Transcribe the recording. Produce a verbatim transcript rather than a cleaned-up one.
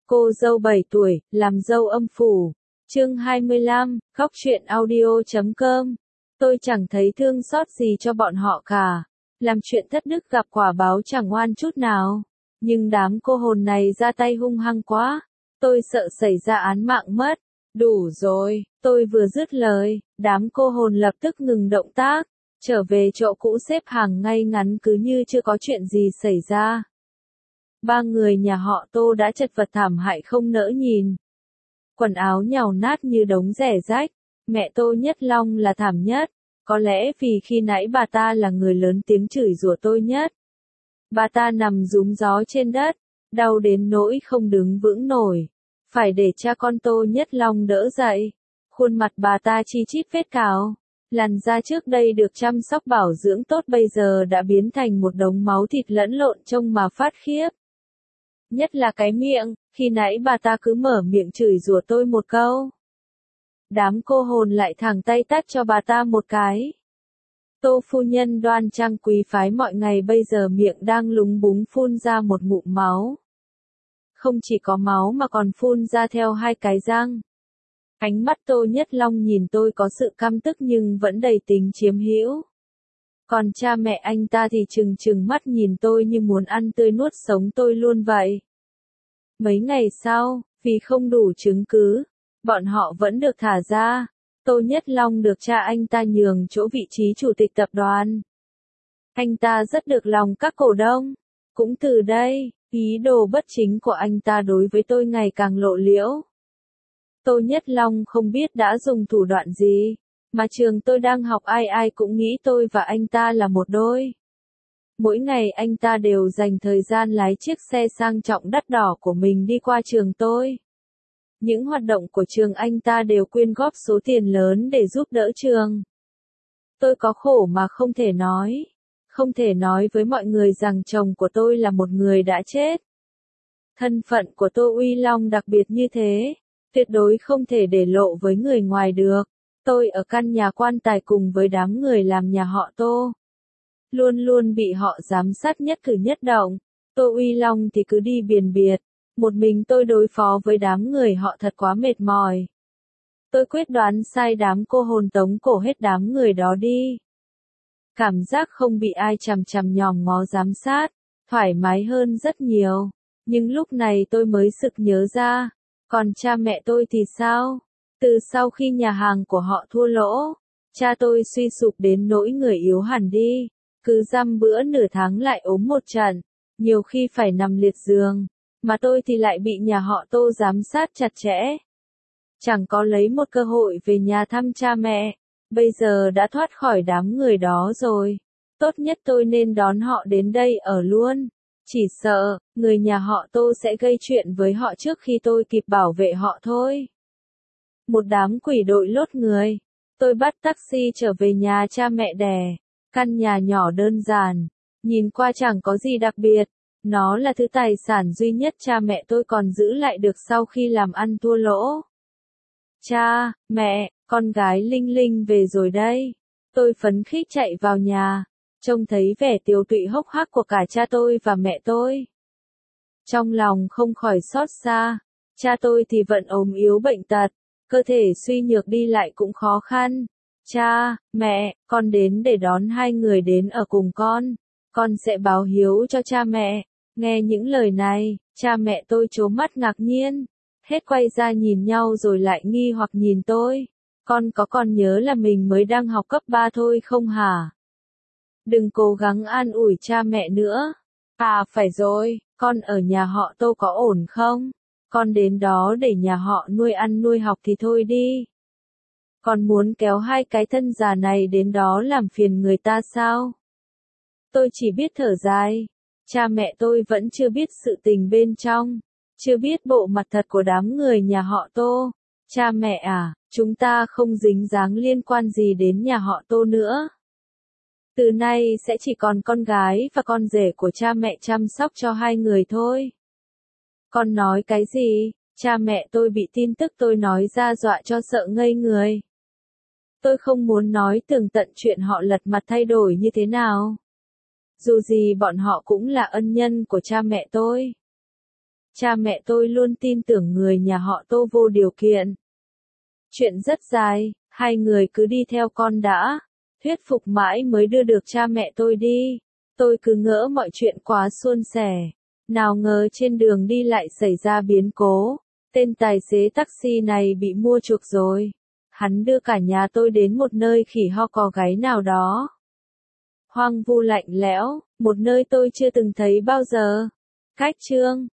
Cô dâu bảy tuổi, làm dâu âm phủ. Chương hai mươi lăm, Góc truyện audio chấm com. Tôi chẳng thấy thương xót gì cho bọn họ cả. Làm chuyện thất đức gặp quả báo chẳng oan chút nào. Nhưng đám cô hồn này ra tay hung hăng quá. Tôi sợ xảy ra án mạng mất. Đủ rồi, tôi vừa dứt lời, đám cô hồn lập tức ngừng động tác. Trở về chỗ cũ xếp hàng ngay ngắn cứ như chưa có chuyện gì xảy ra. Ba người nhà họ Tô đã chật vật thảm hại không nỡ nhìn. Quần áo nhàu nát như đống rẻ rách, mẹ Tô Nhất Long là thảm nhất, có lẽ vì khi nãy bà ta là người lớn tiếng chửi rủa tôi nhất. Bà ta nằm rúm gió trên đất, đau đến nỗi không đứng vững nổi, phải để cha con Tô Nhất Long đỡ dậy. Khuôn mặt bà ta chi chít vết cào, làn da trước đây được chăm sóc bảo dưỡng tốt bây giờ đã biến thành một đống máu thịt lẫn lộn trông mà phát khiếp. Nhất là cái miệng, khi nãy bà ta cứ mở miệng chửi rủa tôi một câu. Đám cô hồn lại thẳng tay tát cho bà ta một cái. Tô phu nhân đoan trang quý phái mọi ngày bây giờ miệng đang lúng búng phun ra một ngụm máu. Không chỉ có máu mà còn phun ra theo hai cái răng. Ánh mắt Tô Nhất Long nhìn tôi có sự căm tức nhưng vẫn đầy tính chiếm hữu. Còn cha mẹ anh ta thì trừng trừng mắt nhìn tôi như muốn ăn tươi nuốt sống tôi luôn vậy. Mấy ngày sau, vì không đủ chứng cứ, bọn họ vẫn được thả ra. Tô Nhất Long được cha anh ta nhường chỗ vị trí chủ tịch tập đoàn. Anh ta rất được lòng các cổ đông. Cũng từ đây, ý đồ bất chính của anh ta đối với tôi ngày càng lộ liễu. Tô Nhất Long không biết đã dùng thủ đoạn gì, mà trường tôi đang học ai ai cũng nghĩ tôi và anh ta là một đôi. Mỗi ngày anh ta đều dành thời gian lái chiếc xe sang trọng đắt đỏ của mình đi qua trường tôi. Những hoạt động của trường anh ta đều quyên góp số tiền lớn để giúp đỡ trường. Tôi có khổ mà không thể nói. Không thể nói với mọi người rằng chồng của tôi là một người đã chết. Thân phận của Tô Uy Long đặc biệt như thế, tuyệt đối không thể để lộ với người ngoài được. Tôi ở căn nhà quan tài cùng với đám người làm nhà họ Tô. Luôn luôn bị họ giám sát nhất cử nhất động. Tô Uy Long thì cứ đi biền biệt. Một mình tôi đối phó với đám người họ thật quá mệt mỏi. Tôi quyết đoán sai đám cô hồn tống cổ hết đám người đó đi. Cảm giác không bị ai chằm chằm nhòm ngó giám sát, thoải mái hơn rất nhiều. Nhưng lúc này tôi mới sực nhớ ra, còn cha mẹ tôi thì sao? Từ sau khi nhà hàng của họ thua lỗ, cha tôi suy sụp đến nỗi người yếu hẳn đi, cứ dăm bữa nửa tháng lại ốm một trận, nhiều khi phải nằm liệt giường, mà tôi thì lại bị nhà họ Tô giám sát chặt chẽ. Chẳng có lấy một cơ hội về nhà thăm cha mẹ, bây giờ đã thoát khỏi đám người đó rồi. Tốt nhất tôi nên đón họ đến đây ở luôn. Chỉ sợ, người nhà họ Tô sẽ gây chuyện với họ trước khi tôi kịp bảo vệ họ thôi. Một đám quỷ đội lốt người. Tôi bắt taxi trở về nhà cha mẹ đẻ. Căn nhà nhỏ đơn giản, nhìn qua chẳng có gì đặc biệt. Nó là thứ tài sản duy nhất cha mẹ tôi còn giữ lại được sau khi làm ăn thua lỗ. Cha, mẹ, con gái Linh Linh về rồi đây. Tôi phấn khích chạy vào nhà, trông thấy vẻ tiều tụy hốc hác của cả cha tôi và mẹ tôi. Trong lòng không khỏi xót xa, cha tôi thì vẫn ốm yếu bệnh tật, cơ thể suy nhược đi lại cũng khó khăn. Cha, mẹ, con đến để đón hai người đến ở cùng con, con sẽ báo hiếu cho cha mẹ. Nghe những lời này, cha mẹ tôi trố mắt ngạc nhiên, hết quay ra nhìn nhau rồi lại nghi hoặc nhìn tôi. Con có còn nhớ là mình mới đang học cấp ba thôi không hả? Đừng cố gắng an ủi cha mẹ nữa. À phải rồi, con ở nhà họ Tô có ổn không? Con đến đó để nhà họ nuôi ăn nuôi học thì thôi đi. Con muốn kéo hai cái thân già này đến đó làm phiền người ta sao? Tôi chỉ biết thở dài. Cha mẹ tôi vẫn chưa biết sự tình bên trong, chưa biết bộ mặt thật của đám người nhà họ Tô. Cha mẹ à, chúng ta không dính dáng liên quan gì đến nhà họ Tô nữa. Từ nay sẽ chỉ còn con gái và con rể của cha mẹ chăm sóc cho hai người thôi. Con nói cái gì? Cha mẹ tôi bị tin tức tôi nói ra dọa cho sợ ngây người. Tôi không muốn nói tường tận chuyện họ lật mặt thay đổi như thế nào. Dù gì bọn họ cũng là ân nhân của cha mẹ tôi. Cha mẹ tôi luôn tin tưởng người nhà họ Tô vô điều kiện. Chuyện rất dài, hai người cứ đi theo con đã. Thuyết phục mãi mới đưa được cha mẹ tôi đi. Tôi cứ ngỡ mọi chuyện quá suôn sẻ. Nào ngờ trên đường đi lại xảy ra biến cố. Tên tài xế taxi này bị mua chuộc rồi. Hắn đưa cả nhà tôi đến một nơi khỉ ho có gáy nào đó. Hoang vu lạnh lẽo, một nơi tôi chưa từng thấy bao giờ. Cách chương